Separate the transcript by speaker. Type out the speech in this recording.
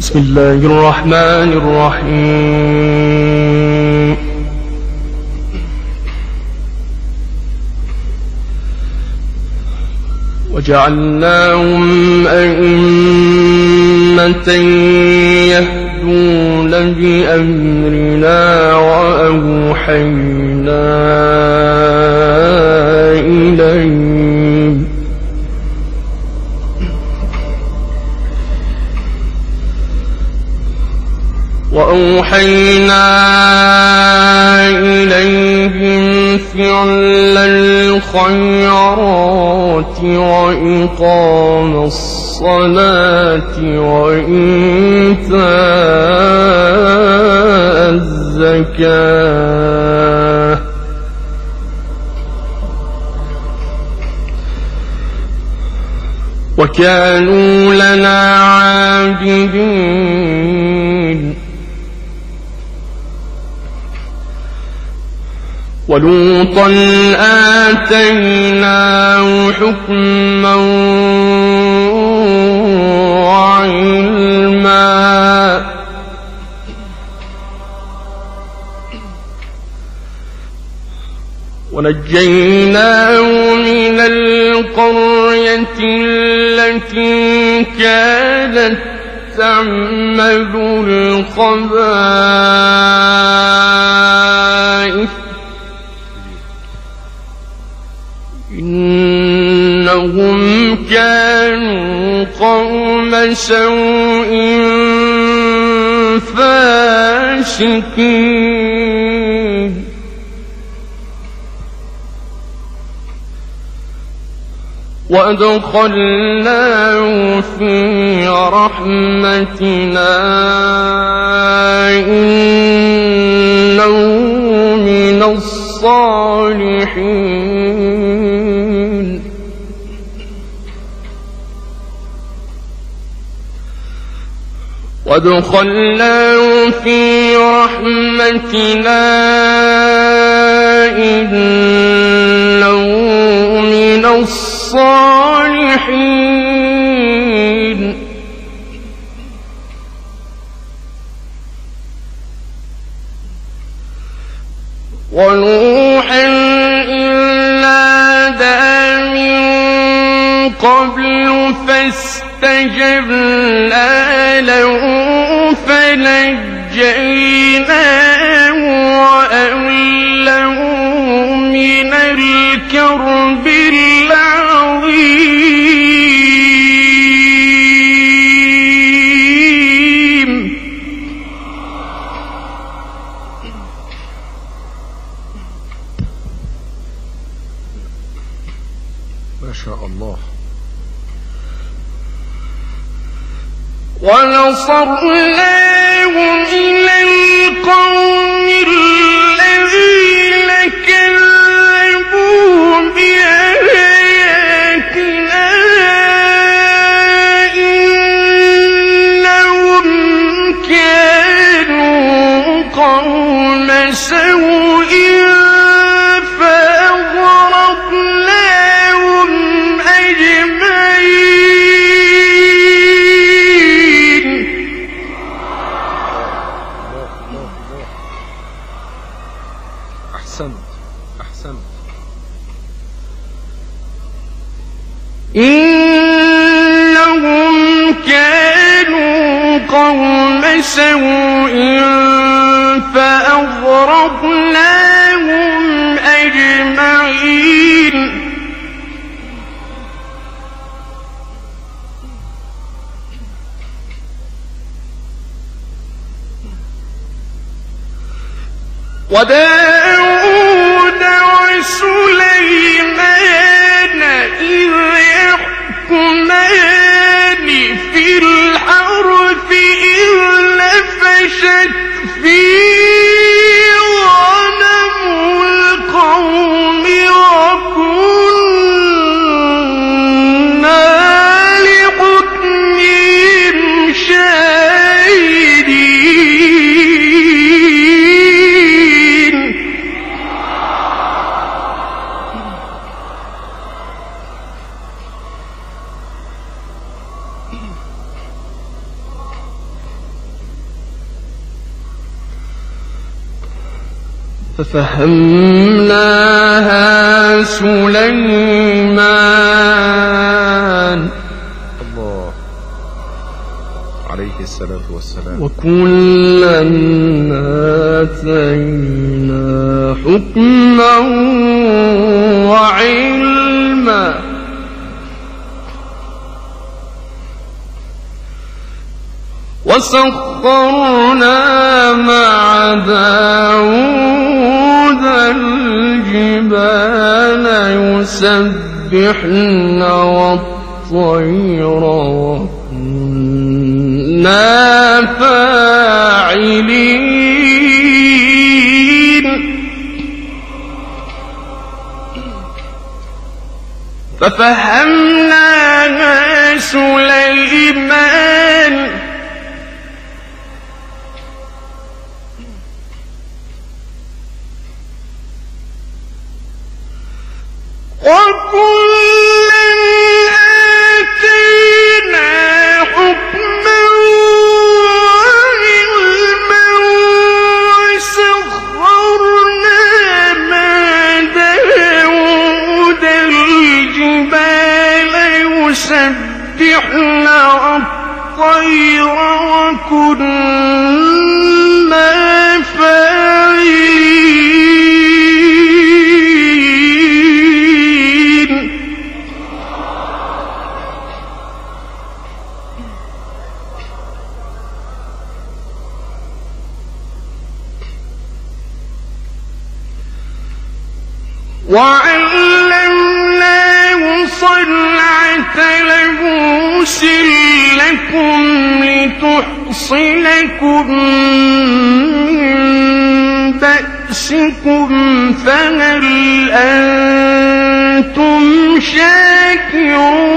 Speaker 1: بسم الله الرحمن الرحيم. وجعلناهم أئمة يهدون بأمرنا وأوحينا إليهم فعل الخيرات وإقام الصلاة وإيتاء الزكاة وكانوا لنا عابدين. ولوطا آتيناه حكما وعلما ونجيناه من القرية التي كانت تعمل الخبائث إنهم كانوا قوم سوء فاسقين. وأدخلناه في رحمتنا إنه من الصالحين. وادخلناه في رحمتنا إنه من الصالحين. ونوحا إذ نادى من قبل فاستجبنا له فنجيناه وأهله من الكرب العظيم.
Speaker 2: ما شاء الله.
Speaker 1: ونصرناه من القوم الذين كذبوا بآياتنا إنهم كانوا قوم سوء فأغرقناهم أجمعين.
Speaker 2: أحسنت.
Speaker 1: إنهم كانوا قوم سوء فأغرقناهم أجمعين. وداود وسليمان إذ يحكمان في الحرث إذ نفشت فيه غنم القوم وكنا لحكمهم شاهدين. ففهمناها سليمان
Speaker 2: الله عليه الصلاة والسلام.
Speaker 1: وكلا آتينا حكما وعلما وسخرنا مع داود الجبال يسبحن والطير وكنا فاعلين ففهمناها سليمان وكلا آتينا حكما وعلما وسخرنا مع داود الجبال يسبحن والطير وكنا فاعلين وعلمناه صنعة لبوس لكم لتحصنكم من بأسكم فهل أنتم شاكرون